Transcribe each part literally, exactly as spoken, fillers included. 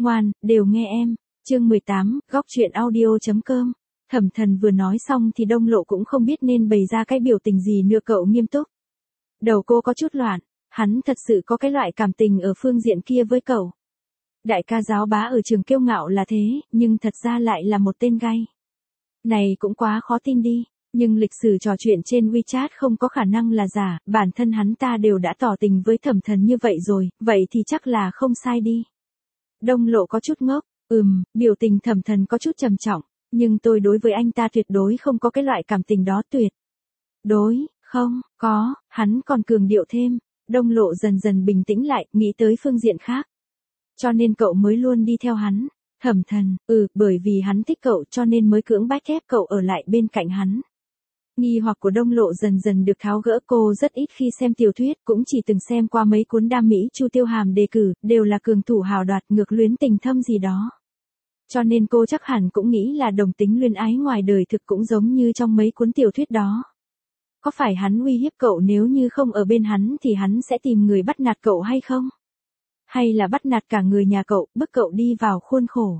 Ngoan, đều nghe em. Chương mười tám, góc truyện audio.com. Thẩm Thần vừa nói xong thì Đông Lộ cũng không biết nên bày ra cái biểu tình gì nữa. Cậu nghiêm túc. Đầu cô có chút loạn, hắn thật sự có cái loại cảm tình ở phương diện kia với cậu. Đại ca giáo bá ở trường kiêu ngạo là thế, nhưng thật ra lại là một tên gay. Này cũng quá khó tin đi, nhưng lịch sử trò chuyện trên WeChat không có khả năng là giả, bản thân hắn ta đều đã tỏ tình với Thẩm Thần như vậy rồi, vậy thì chắc là không sai đi. Đông Lộ có chút ngốc, ừm, biểu tình Thẩm Thần có chút trầm trọng, nhưng tôi đối với anh ta tuyệt đối không có cái loại cảm tình đó. Tuyệt đối, không, có, hắn còn cường điệu thêm. Đông Lộ dần dần bình tĩnh lại, nghĩ tới phương diện khác. Cho nên cậu mới luôn đi theo hắn. Thẩm Thần, ừ, bởi vì hắn thích cậu cho nên mới cưỡng bách ép cậu ở lại bên cạnh hắn. Nghi hoặc của Đông Lộ dần dần được tháo gỡ. Cô rất ít khi xem tiểu thuyết, cũng chỉ từng xem qua mấy cuốn đam mỹ Chu Tiêu Hàm đề cử, đều là cường thủ hào đoạt, ngược luyến tình thâm gì đó. Cho nên cô chắc hẳn cũng nghĩ là đồng tính luyến ái ngoài đời thực cũng giống như trong mấy cuốn tiểu thuyết đó. Có phải hắn uy hiếp cậu nếu như không ở bên hắn thì hắn sẽ tìm người bắt nạt cậu hay không? Hay là bắt nạt cả người nhà cậu, bức cậu đi vào khuôn khổ?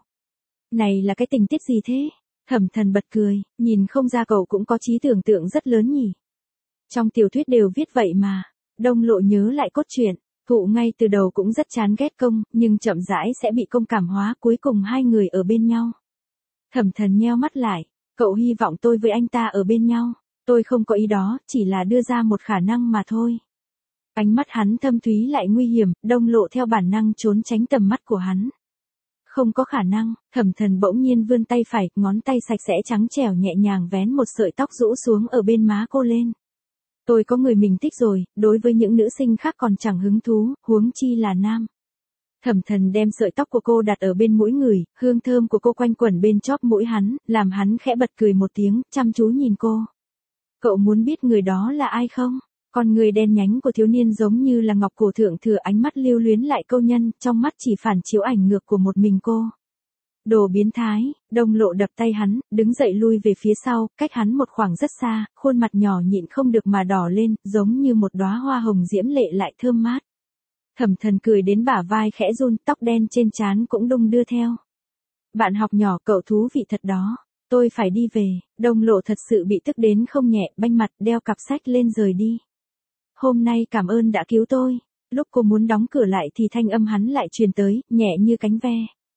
Này là cái tình tiết gì thế? Thẩm Thần bật cười, nhìn không ra cậu cũng có trí tưởng tượng rất lớn nhỉ. Trong tiểu thuyết đều viết vậy mà. Đông Lộ nhớ lại cốt truyện, Thụ ngay từ đầu cũng rất chán ghét Công, nhưng chậm rãi sẽ bị Công cảm hóa, cuối cùng hai người ở bên nhau. Thẩm Thần nheo mắt lại, cậu hy vọng tôi với anh ta ở bên nhau. Tôi không có ý đó, chỉ là đưa ra một khả năng mà thôi. Ánh mắt hắn thâm thúy lại nguy hiểm, Đông Lộ theo bản năng trốn tránh tầm mắt của hắn. Không có khả năng. Thẩm Thần bỗng nhiên vươn tay phải, ngón tay sạch sẽ trắng trẻo nhẹ nhàng vén một sợi tóc rũ xuống ở bên má cô lên. Tôi có người mình thích rồi, đối với những nữ sinh khác còn chẳng hứng thú, huống chi là nam. Thẩm Thần đem sợi tóc của cô đặt ở bên mũi người, hương thơm của cô quanh quẩn bên chóp mũi hắn, làm hắn khẽ bật cười một tiếng, chăm chú nhìn cô. Cậu muốn biết người đó là ai không? Con người đen nhánh của thiếu niên giống như là ngọc cổ thượng thừa, ánh mắt lưu luyến lại câu nhân, trong mắt chỉ phản chiếu ảnh ngược của một mình cô. Đồ biến thái. Đông Lộ đập tay hắn, đứng dậy lui về phía sau, cách hắn một khoảng rất xa, khuôn mặt nhỏ nhịn không được mà đỏ lên, giống như một đóa hoa hồng diễm lệ lại thơm mát. Thẩm Thần cười đến bả vai khẽ run, tóc đen trên trán cũng đung đưa theo. Bạn học nhỏ, cậu thú vị thật đó. Tôi phải đi về. Đông Lộ thật sự bị tức đến không nhẹ, banh mặt, đeo cặp sách lên rời đi. Hôm nay cảm ơn đã cứu tôi. Lúc cô muốn đóng cửa lại thì thanh âm hắn lại truyền tới, nhẹ như cánh ve.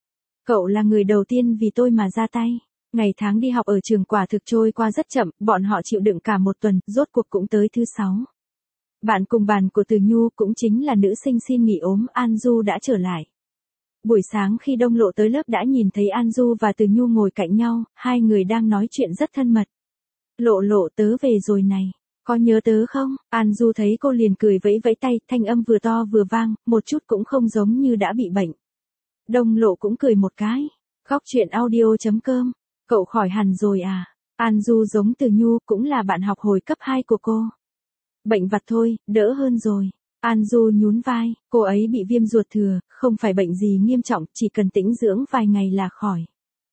Cậu là người đầu tiên vì tôi mà ra tay. Ngày tháng đi học ở trường quả thực trôi qua rất chậm, bọn họ chịu đựng cả một tuần, rốt cuộc cũng tới thứ sáu. Bạn cùng bàn của Từ Nhu cũng chính là nữ sinh xin nghỉ ốm, An Du đã trở lại. Buổi sáng khi Đông Lộ tới lớp đã nhìn thấy An Du và Từ Nhu ngồi cạnh nhau, hai người đang nói chuyện rất thân mật. Lộ Lộ, tớ về rồi này. Có nhớ tớ không? An Du thấy cô liền cười vẫy vẫy tay, thanh âm vừa to vừa vang, một chút cũng không giống như đã bị bệnh. Đông Lộ cũng cười một cái. Góc truyện audio.com. Cậu khỏi hẳn rồi à? An Du giống Từ Nhu, cũng là bạn học hồi cấp hai của cô. Bệnh vặt thôi, đỡ hơn rồi. An Du nhún vai, cô ấy bị viêm ruột thừa, không phải bệnh gì nghiêm trọng, chỉ cần tĩnh dưỡng vài ngày là khỏi.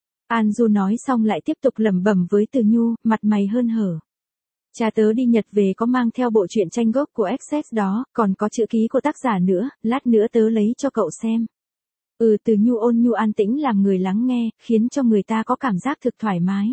An Du nói xong lại tiếp tục lẩm bẩm với Từ Nhu, mặt mày hớn hở. Cha tớ đi Nhật về có mang theo bộ truyện tranh gốc của Access đó, còn có chữ ký của tác giả nữa, lát nữa tớ lấy cho cậu xem. Ừ, Từ Nhu ôn nhu an tĩnh làm người lắng nghe, khiến cho người ta có cảm giác thực thoải mái.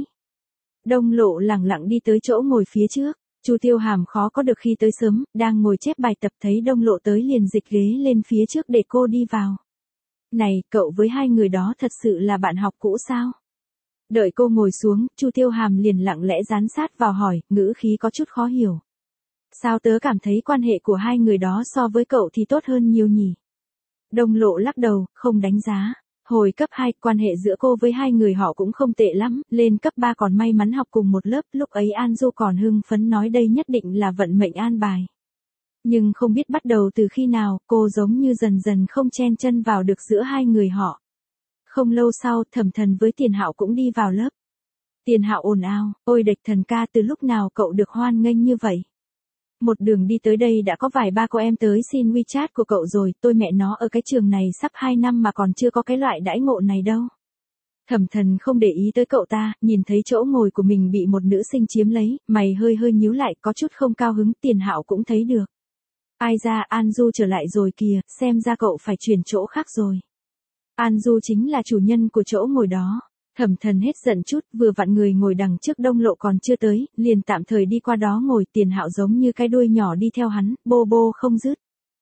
Đông Lộ lẳng lặng đi tới chỗ ngồi phía trước. Chu Tiêu Hàm khó có được khi tới sớm, đang ngồi chép bài tập thấy Đông Lộ tới liền dịch ghế lên phía trước để cô đi vào. Này, cậu với hai người đó thật sự là bạn học cũ sao? Đợi cô ngồi xuống, Chu Tiêu Hàm liền lặng lẽ dán sát vào hỏi, ngữ khí có chút khó hiểu. Sao tớ cảm thấy quan hệ của hai người đó so với cậu thì tốt hơn nhiều nhỉ? Đông Lộ lắc đầu, không đánh giá. Hồi cấp hai, quan hệ giữa cô với hai người họ cũng không tệ lắm, lên cấp ba còn may mắn học cùng một lớp, lúc ấy An Du còn hưng phấn nói đây nhất định là vận mệnh an bài. Nhưng không biết bắt đầu từ khi nào, cô giống như dần dần không chen chân vào được giữa hai người họ. Không lâu sau, Thẩm Thần với Tiền Hạo cũng đi vào lớp. Tiền Hạo ồn ào, ôi Địch Thần ca, từ lúc nào cậu được hoan nghênh như vậy? Một đường đi tới đây đã có vài ba cô em tới xin WeChat của cậu rồi, tôi mẹ nó ở cái trường này sắp hai năm mà còn chưa có cái loại đãi ngộ này đâu. Thẩm Thần không để ý tới cậu ta, nhìn thấy chỗ ngồi của mình bị một nữ sinh chiếm lấy, mày hơi hơi nhíu lại, có chút không cao hứng. Tiền Hạo cũng thấy được. Ai ra, An Du trở lại rồi kìa, xem ra cậu phải chuyển chỗ khác rồi. An Du chính là chủ nhân của chỗ ngồi đó. Thẩm Thần hết giận chút, vừa vặn người ngồi đằng trước Đông Lộ còn chưa tới, liền tạm thời đi qua đó ngồi. Tiền Hạo giống như cái đuôi nhỏ đi theo hắn, bô bô không dứt.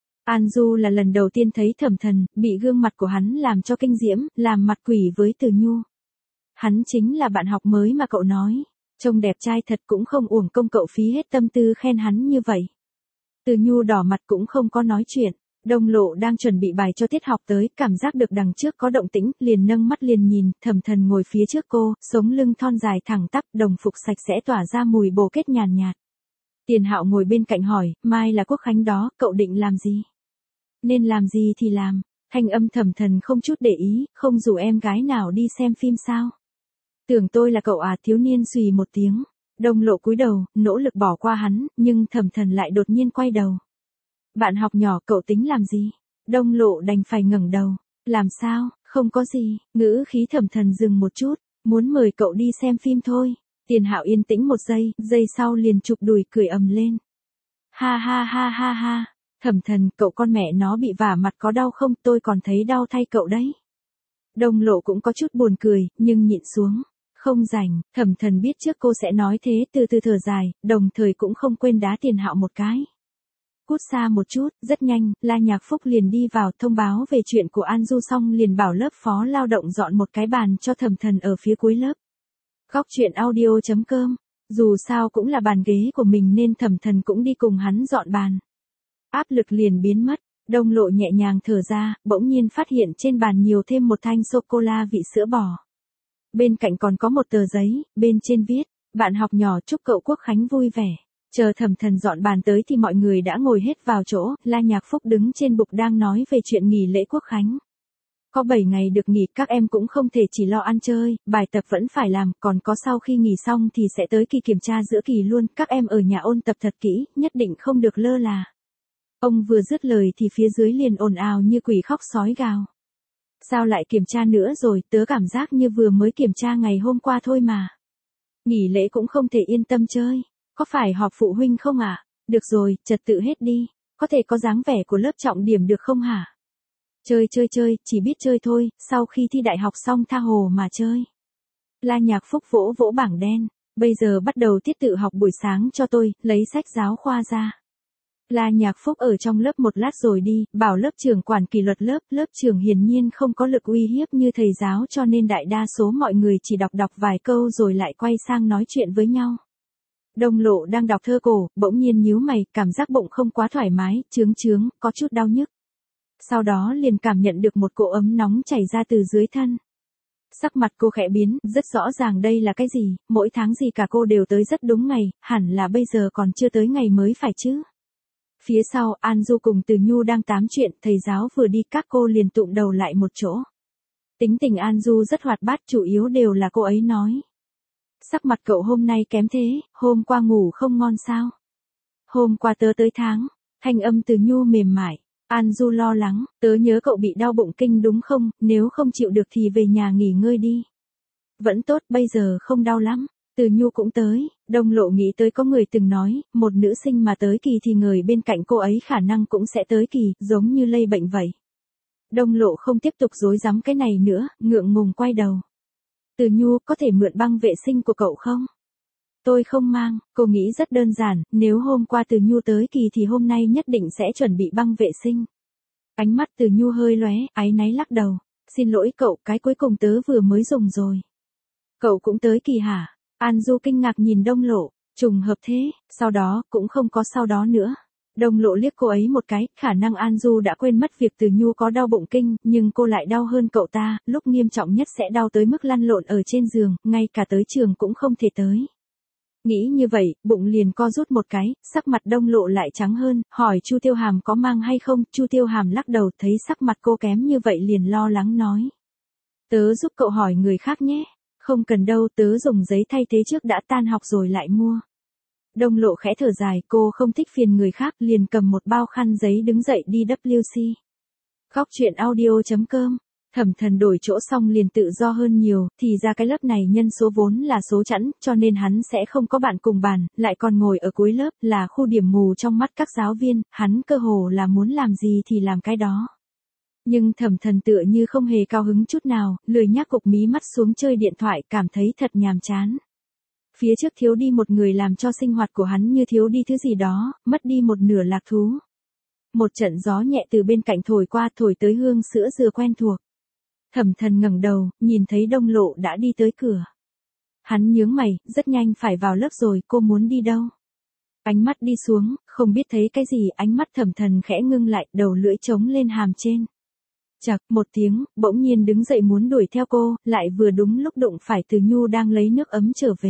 An Du là lần đầu tiên thấy Thẩm Thần, bị gương mặt của hắn làm cho kinh diễm, làm mặt quỷ với Từ Nhu. Hắn chính là bạn học mới mà cậu nói, trông đẹp trai thật, cũng không uổng công cậu phí hết tâm tư khen hắn như vậy. Từ Nhu đỏ mặt cũng không có nói chuyện. Đông Lộ đang chuẩn bị bài cho tiết học tới, cảm giác được đằng trước có động tĩnh, liền nâng mắt liền nhìn. Thẩm Thần ngồi phía trước cô, sống lưng thon dài thẳng tắp, đồng phục sạch sẽ tỏa ra mùi bồ kết nhàn nhạt. Tiền Hạo ngồi bên cạnh hỏi, mai là Quốc khánh đó, cậu định làm gì? Nên làm gì thì làm. Thanh âm Thẩm Thần không chút để ý, không rủ em gái nào đi xem phim sao? Tưởng tôi là cậu à? Thiếu niên xùy một tiếng. Đông Lộ cúi đầu, nỗ lực bỏ qua hắn, nhưng Thẩm Thần lại đột nhiên quay đầu. Bạn học nhỏ, cậu tính làm gì? Đông Lộ đành phải ngẩng đầu. Làm sao? Không có gì. Ngữ khí Thẩm Thần dừng một chút. Muốn mời cậu đi xem phim thôi. Tiền Hạo yên tĩnh một giây, giây sau liền chụp đùi cười ầm lên. Ha ha ha ha ha. Thẩm Thần, cậu con mẹ nó bị vả mặt có đau không? Tôi còn thấy đau thay cậu đấy. Đông Lộ cũng có chút buồn cười, nhưng nhịn xuống. Không rảnh. Thẩm Thần biết trước cô sẽ nói thế, từ từ thở dài, đồng thời cũng không quên đá Tiền Hạo một cái. Cút xa một chút. Rất nhanh, La Nhạc Phúc liền đi vào thông báo về chuyện của An Du xong liền bảo lớp phó lao động dọn một cái bàn cho Thẩm Thần ở phía cuối lớp. Góc truyện audio chấm com. Dù sao cũng là bàn ghế của mình nên Thẩm Thần cũng đi cùng hắn dọn bàn. Áp lực liền biến mất. Đông Lộ nhẹ nhàng thở ra, bỗng nhiên phát hiện trên bàn nhiều thêm một thanh sô-cô-la vị sữa bò. Bên cạnh còn có một tờ giấy, bên trên viết, bạn học nhỏ chúc cậu Quốc khánh vui vẻ. Chờ Thẩm Thần dọn bàn tới thì mọi người đã ngồi hết vào chỗ, La Nhạc Phúc đứng trên bục đang nói về chuyện nghỉ lễ Quốc khánh. Có bảy ngày được nghỉ, các em cũng không thể chỉ lo ăn chơi, bài tập vẫn phải làm, còn có sau khi nghỉ xong thì sẽ tới kỳ kiểm tra giữa kỳ luôn, các em ở nhà ôn tập thật kỹ, nhất định không được lơ là. Ông vừa dứt lời thì phía dưới liền ồn ào như quỷ khóc sói gào. Sao lại kiểm tra nữa rồi, tớ cảm giác như vừa mới kiểm tra ngày hôm qua thôi mà. Nghỉ lễ cũng không thể yên tâm chơi. Có phải họp phụ huynh không ạ? À? Được rồi, trật tự hết đi. Có thể có dáng vẻ của lớp trọng điểm được không hả? Chơi chơi chơi, chỉ biết chơi thôi, sau khi thi đại học xong tha hồ mà chơi. La Nhạc Phúc vỗ vỗ bảng đen. Bây giờ bắt đầu tiết tự học buổi sáng cho tôi, lấy sách giáo khoa ra. La Nhạc Phúc ở trong lớp một lát rồi đi, bảo lớp trưởng quản kỷ luật lớp, lớp trưởng hiển nhiên không có lực uy hiếp như thầy giáo cho nên đại đa số mọi người chỉ đọc đọc vài câu rồi lại quay sang nói chuyện với nhau. Đông Lộ đang đọc thơ cổ, bỗng nhiên nhíu mày, cảm giác bụng không quá thoải mái, chướng chướng, có chút đau nhức. Sau đó liền cảm nhận được một cỗ ấm nóng chảy ra từ dưới thân. Sắc mặt cô khẽ biến, rất rõ ràng đây là cái gì, mỗi tháng gì cả cô đều tới rất đúng ngày, hẳn là bây giờ còn chưa tới ngày mới phải chứ. Phía sau, An Du cùng Từ Nhu đang tám chuyện, thầy giáo vừa đi các cô liền tụm đầu lại một chỗ. Tính tình An Du rất hoạt bát, chủ yếu đều là cô ấy nói. Sắc mặt cậu hôm nay kém thế, hôm qua ngủ không ngon sao? Hôm qua tớ tới tháng, thanh âm Từ Nhu mềm mại. An Du lo lắng, tớ nhớ cậu bị đau bụng kinh đúng không, nếu không chịu được thì về nhà nghỉ ngơi đi. Vẫn tốt, bây giờ không đau lắm. Từ Nhu cũng tới, Đông Lộ nghĩ tới có người từng nói, một nữ sinh mà tới kỳ thì người bên cạnh cô ấy khả năng cũng sẽ tới kỳ, giống như lây bệnh vậy. Đông Lộ không tiếp tục dối rắm cái này nữa, ngượng ngùng quay đầu. Từ Nhu, có thể mượn băng vệ sinh của cậu không? Tôi không mang, cô nghĩ rất đơn giản, nếu hôm qua Từ Nhu tới kỳ thì hôm nay nhất định sẽ chuẩn bị băng vệ sinh. Ánh mắt Từ Nhu hơi lóe, áy náy lắc đầu. Xin lỗi cậu, cái cuối cùng tớ vừa mới dùng rồi. Cậu cũng tới kỳ hả? An Du kinh ngạc nhìn Đông Lộ, trùng hợp thế, sau đó, cũng không có sau đó nữa. Đông Lộ liếc cô ấy một cái, khả năng An Du đã quên mất việc Từ Nhu có đau bụng kinh, nhưng cô lại đau hơn cậu ta, lúc nghiêm trọng nhất sẽ đau tới mức lăn lộn ở trên giường, ngay cả tới trường cũng không thể tới. Nghĩ như vậy, bụng liền co rút một cái, sắc mặt Đông Lộ lại trắng hơn, hỏi Chu Tiêu Hàm có mang hay không, Chu Tiêu Hàm lắc đầu, thấy sắc mặt cô kém như vậy liền lo lắng nói. Tớ giúp cậu hỏi người khác nhé. Không cần đâu, tớ dùng giấy thay thế trước đã, tan học rồi lại mua. Đông Lộ khẽ thở dài, cô không thích phiền người khác, liền cầm một bao khăn giấy đứng dậy đi vê kép xê. Góc truyện audio chấm com. Thẩm Thần đổi chỗ xong liền tự do hơn nhiều, thì ra cái lớp này nhân số vốn là số chẵn, cho nên hắn sẽ không có bạn cùng bàn, lại còn ngồi ở cuối lớp, là khu điểm mù trong mắt các giáo viên, hắn cơ hồ là muốn làm gì thì làm cái đó. Nhưng Thẩm Thần tựa như không hề cao hứng chút nào, lười nhác cụp mí mắt xuống chơi điện thoại, cảm thấy thật nhàm chán. Phía trước thiếu đi một người làm cho sinh hoạt của hắn như thiếu đi thứ gì đó, mất đi một nửa lạc thú. Một trận gió nhẹ từ bên cạnh thổi qua, thổi tới hương sữa dừa quen thuộc. Thẩm Thần ngẩng đầu, nhìn thấy Đông Lộ đã đi tới cửa. Hắn nhướng mày, rất nhanh phải vào lớp rồi, cô muốn đi đâu? Ánh mắt đi xuống, không biết thấy cái gì, ánh mắt Thẩm Thần khẽ ngưng lại, đầu lưỡi trống lên hàm trên. Chậc, một tiếng, bỗng nhiên đứng dậy muốn đuổi theo cô, lại vừa đúng lúc đụng phải Từ Nhu đang lấy nước ấm trở về.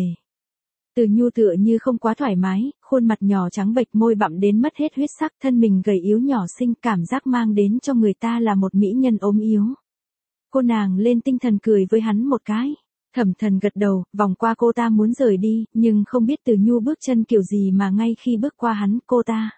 Từ Nhu tựa như không quá thoải mái, khuôn mặt nhỏ trắng bệch, môi bặm đến mất hết huyết sắc, thân mình gầy yếu nhỏ xinh, cảm giác mang đến cho người ta là một mỹ nhân ốm yếu. Cô nàng lên tinh thần cười với hắn một cái. Thẩm Thần gật đầu, vòng qua cô ta muốn rời đi, nhưng không biết Từ Nhu bước chân kiểu gì mà ngay khi bước qua hắn, cô ta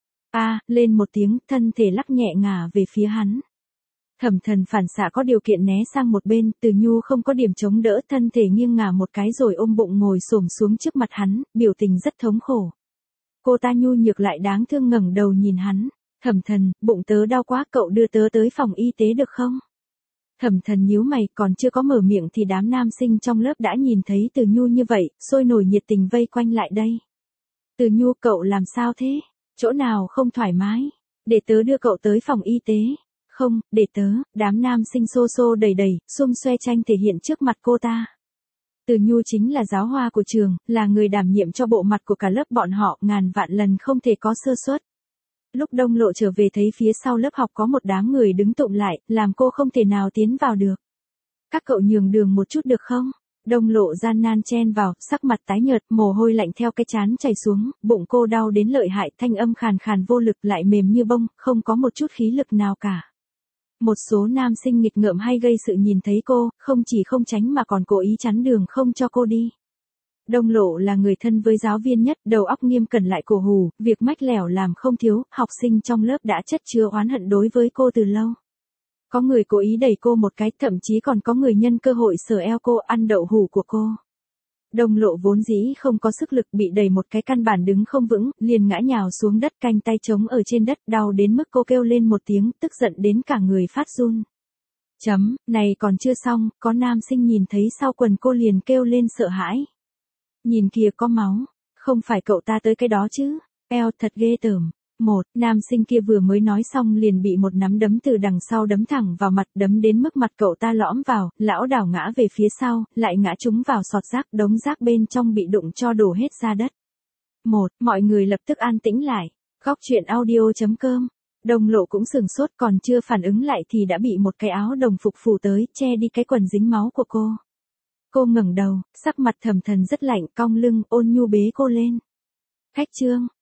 a à, lên một tiếng, thân thể lắc nhẹ ngả về phía hắn. Thẩm Thần phản xạ có điều kiện né sang một bên, Từ Nhu không có điểm chống đỡ, thân thể nghiêng ngả một cái rồi ôm bụng ngồi xổm xuống trước mặt hắn, biểu tình rất thống khổ. Cô ta nhu nhược lại đáng thương ngẩng đầu nhìn hắn. Thẩm Thần, bụng tớ đau quá, cậu đưa tớ tới phòng y tế được không? Thẩm Thần nhíu mày, còn chưa có mở miệng thì đám nam sinh trong lớp đã nhìn thấy Từ Nhu như vậy, sôi nổi nhiệt tình vây quanh lại đây. Từ Nhu, cậu làm sao thế? Chỗ nào không thoải mái? Để tớ đưa cậu tới phòng y tế. Không, để tớ, đám nam sinh xô xô đầy đầy, xung xoe tranh thể hiện trước mặt cô ta. Từ Nhu chính là giáo hoa của trường, là người đảm nhiệm cho bộ mặt của cả lớp bọn họ, ngàn vạn lần không thể có sơ suất. Lúc Đông Lộ trở về thấy phía sau lớp học có một đám người đứng tụm lại, làm cô không thể nào tiến vào được. Các cậu nhường đường một chút được không? Đông Lộ gian nan chen vào, sắc mặt tái nhợt, mồ hôi lạnh theo cái trán chảy xuống, bụng cô đau đến lợi hại, thanh âm khàn khàn vô lực lại mềm như bông, không có một chút khí lực nào cả. Một số nam sinh nghịch ngợm hay gây sự nhìn thấy cô, không chỉ không tránh mà còn cố ý chắn đường không cho cô đi. Đông Lộ là người thân với giáo viên nhất, đầu óc nghiêm cẩn lại cổ hủ, việc mách lẻo làm không thiếu, học sinh trong lớp đã chất chứa oán hận đối với cô từ lâu. Có người cố ý đẩy cô một cái, thậm chí còn có người nhân cơ hội sờ eo cô, ăn đậu hủ của cô. Đông Lộ vốn dĩ không có sức lực, bị đẩy một cái căn bản đứng không vững, liền ngã nhào xuống đất, canh tay trống ở trên đất, đau đến mức cô kêu lên một tiếng, tức giận đến cả người phát run. Chấm, này còn chưa xong, có nam sinh nhìn thấy sau quần cô liền kêu lên sợ hãi. Nhìn kìa, có máu, không phải cậu ta tới cái đó chứ, eo thật ghê tởm. Một, nam sinh kia vừa mới nói xong liền bị một nắm đấm từ đằng sau đấm thẳng vào mặt, đấm đến mức mặt cậu ta lõm vào, lão đảo ngã về phía sau, lại ngã trúng vào sọt rác, đống rác bên trong bị đụng cho đổ hết ra đất. Một, mọi người lập tức an tĩnh lại. Góc truyện audio chấm com. Đông Lộ cũng sừng sốt, còn chưa phản ứng lại thì đã bị một cái áo đồng phục phủ tới, che đi cái quần dính máu của cô. Cô ngẩng đầu, sắc mặt Thẩm Thần rất lạnh, cong lưng, ôn nhu bế cô lên. Khách Trương,